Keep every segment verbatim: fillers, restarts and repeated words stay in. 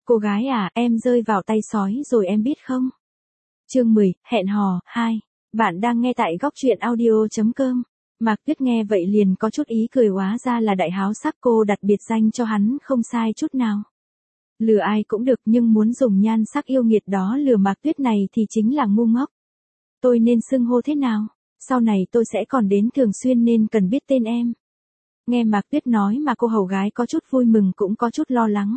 Cô gái à, em rơi vào tay sói rồi em biết không? Chương mười, hẹn hò, hai. Bạn đang nghe tại góc truyện audio chấm com. Mạc Tuyết nghe vậy liền có chút ý cười, hóa ra là đại háo sắc, cô đặt biệt danh cho hắn không sai chút nào. Lừa ai cũng được nhưng muốn dùng nhan sắc yêu nghiệt đó lừa Mạc Tuyết này thì chính là ngu ngốc. Tôi nên xưng hô thế nào? Sau này tôi sẽ còn đến thường xuyên nên cần biết tên em. Nghe Mạc Tuyết nói mà cô hầu gái có chút vui mừng cũng có chút lo lắng.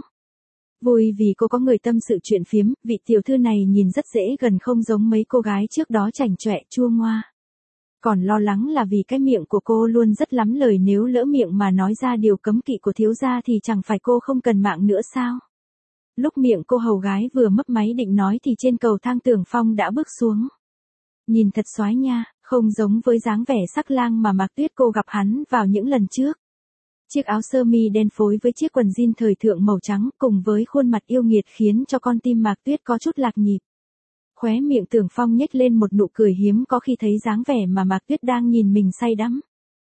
Vui vì cô có người tâm sự chuyện phiếm, vị tiểu thư này nhìn rất dễ gần không giống mấy cô gái trước đó chảnh chọe chua ngoa. Còn lo lắng là vì cái miệng của cô luôn rất lắm lời, nếu lỡ miệng mà nói ra điều cấm kỵ của thiếu gia thì chẳng phải cô không cần mạng nữa sao? Lúc miệng cô hầu gái vừa mấp máy định nói thì trên cầu thang Tưởng Phong đã bước xuống. Nhìn thật soái nha, không giống với dáng vẻ sắc lang mà Mạc Tuyết cô gặp hắn vào những lần trước. Chiếc áo sơ mi đen phối với chiếc quần jean thời thượng màu trắng cùng với khuôn mặt yêu nghiệt khiến cho con tim Mạc Tuyết có chút lạc nhịp. Khóe miệng Tưởng Phong nhếch lên một nụ cười hiếm có khi thấy dáng vẻ mà Mạc Tuyết đang nhìn mình say đắm.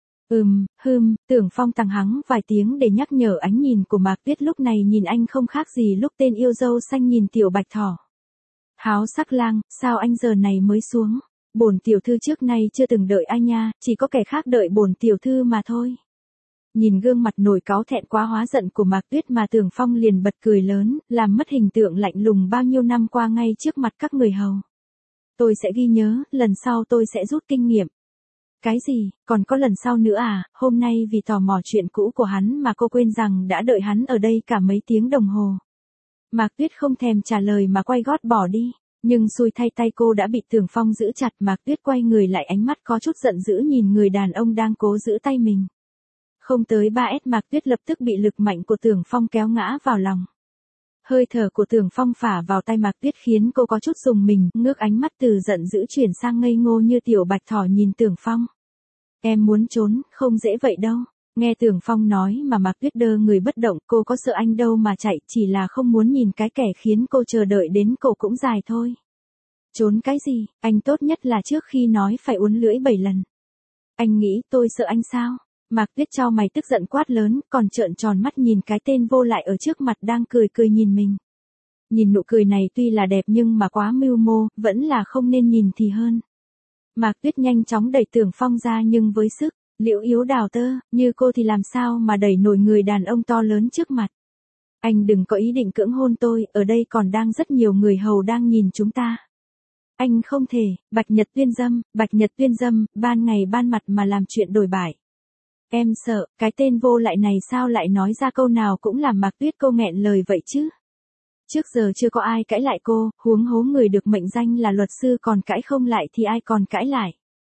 Ừm, hừm, Tưởng Phong tằng hắng vài tiếng để nhắc nhở ánh nhìn của Mạc Tuyết lúc này nhìn anh không khác gì lúc tên yêu dâu xanh nhìn tiểu bạch thỏ. Háo sắc lang, sao anh giờ này mới xuống? Bổn tiểu thư trước nay chưa từng đợi ai nha, chỉ có kẻ khác đợi bổn tiểu thư mà thôi. Nhìn gương mặt nổi cáu thẹn quá hóa giận của Mạc Tuyết mà Tưởng Phong liền bật cười lớn, làm mất hình tượng lạnh lùng bao nhiêu năm qua ngay trước mặt các người hầu. Tôi sẽ ghi nhớ, lần sau tôi sẽ rút kinh nghiệm. Cái gì, còn có lần sau nữa à? Hôm nay vì tò mò chuyện cũ của hắn mà cô quên rằng đã đợi hắn ở đây cả mấy tiếng đồng hồ. Mạc Tuyết không thèm trả lời mà quay gót bỏ đi, nhưng xui thay tay cô đã bị Tưởng Phong giữ chặt. Mạc Tuyết quay người lại, ánh mắt có chút giận dữ nhìn người đàn ông đang cố giữ tay mình. Không tới ba mét Mạc Tuyết lập tức bị lực mạnh của Tưởng Phong kéo ngã vào lòng. Hơi thở của Tưởng Phong phả vào tay Mạc Tuyết khiến cô có chút rùng mình, ngước ánh mắt từ giận dữ chuyển sang ngây ngô như tiểu bạch thỏ nhìn Tưởng Phong. Em muốn trốn, không dễ vậy đâu. Nghe Tưởng Phong nói mà Mạc Tuyết đơ người bất động, cô có sợ anh đâu mà chạy, chỉ là không muốn nhìn cái kẻ khiến cô chờ đợi đến cổ cũng dài thôi. Trốn cái gì, anh tốt nhất là trước khi nói phải uốn lưỡi bảy lần. Anh nghĩ tôi sợ anh sao? Mạc Tuyết chau mày tức giận quát lớn, còn trợn tròn mắt nhìn cái tên vô lại ở trước mặt đang cười cười nhìn mình. Nhìn nụ cười này tuy là đẹp nhưng mà quá mưu mô, vẫn là không nên nhìn thì hơn. Mạc Tuyết nhanh chóng đẩy Tưởng Phong ra nhưng với sức liễu yếu đào tơ, như cô thì làm sao mà đẩy nổi người đàn ông to lớn trước mặt. Anh đừng có ý định cưỡng hôn tôi, ở đây còn đang rất nhiều người hầu đang nhìn chúng ta. Anh không thể, Bạch Nhật Tuyên Dâm, Bạch Nhật Tuyên Dâm, ban ngày ban mặt mà làm chuyện đổi bại. Em sợ, cái tên vô lại này sao lại nói ra câu nào cũng làm Mạc Tuyết cô nghẹn lời vậy chứ. Trước giờ chưa có ai cãi lại cô, huống hố người được mệnh danh là luật sư còn cãi không lại thì ai còn cãi lại.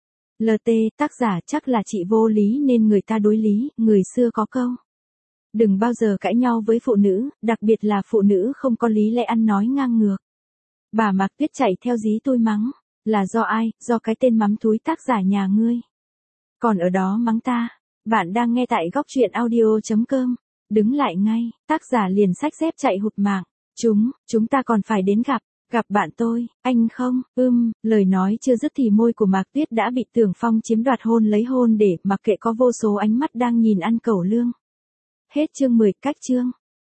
lờ tê, tác giả chắc là chị vô lý nên người ta đối lý, người xưa có câu. Đừng bao giờ cãi nhau với phụ nữ, đặc biệt là phụ nữ không có lý lẽ ăn nói ngang ngược. Bà Mạc Tuyết chạy theo dí tôi mắng, là do ai, do cái tên mắm thúi tác giả nhà ngươi. Còn ở đó mắng ta. Bạn đang nghe tại góc truyện audio chấm com. Đứng lại ngay, tác giả liền xách dép chạy hụt mạng. Chúng, chúng ta còn phải đến gặp, gặp bạn tôi, anh không, ưm, lời nói chưa dứt thì môi của Mạc Tuyết đã bị Tưởng Phong chiếm đoạt hôn lấy hôn để mặc kệ có vô số ánh mắt đang nhìn ăn cẩu lương. Hết chương mười, cách chương.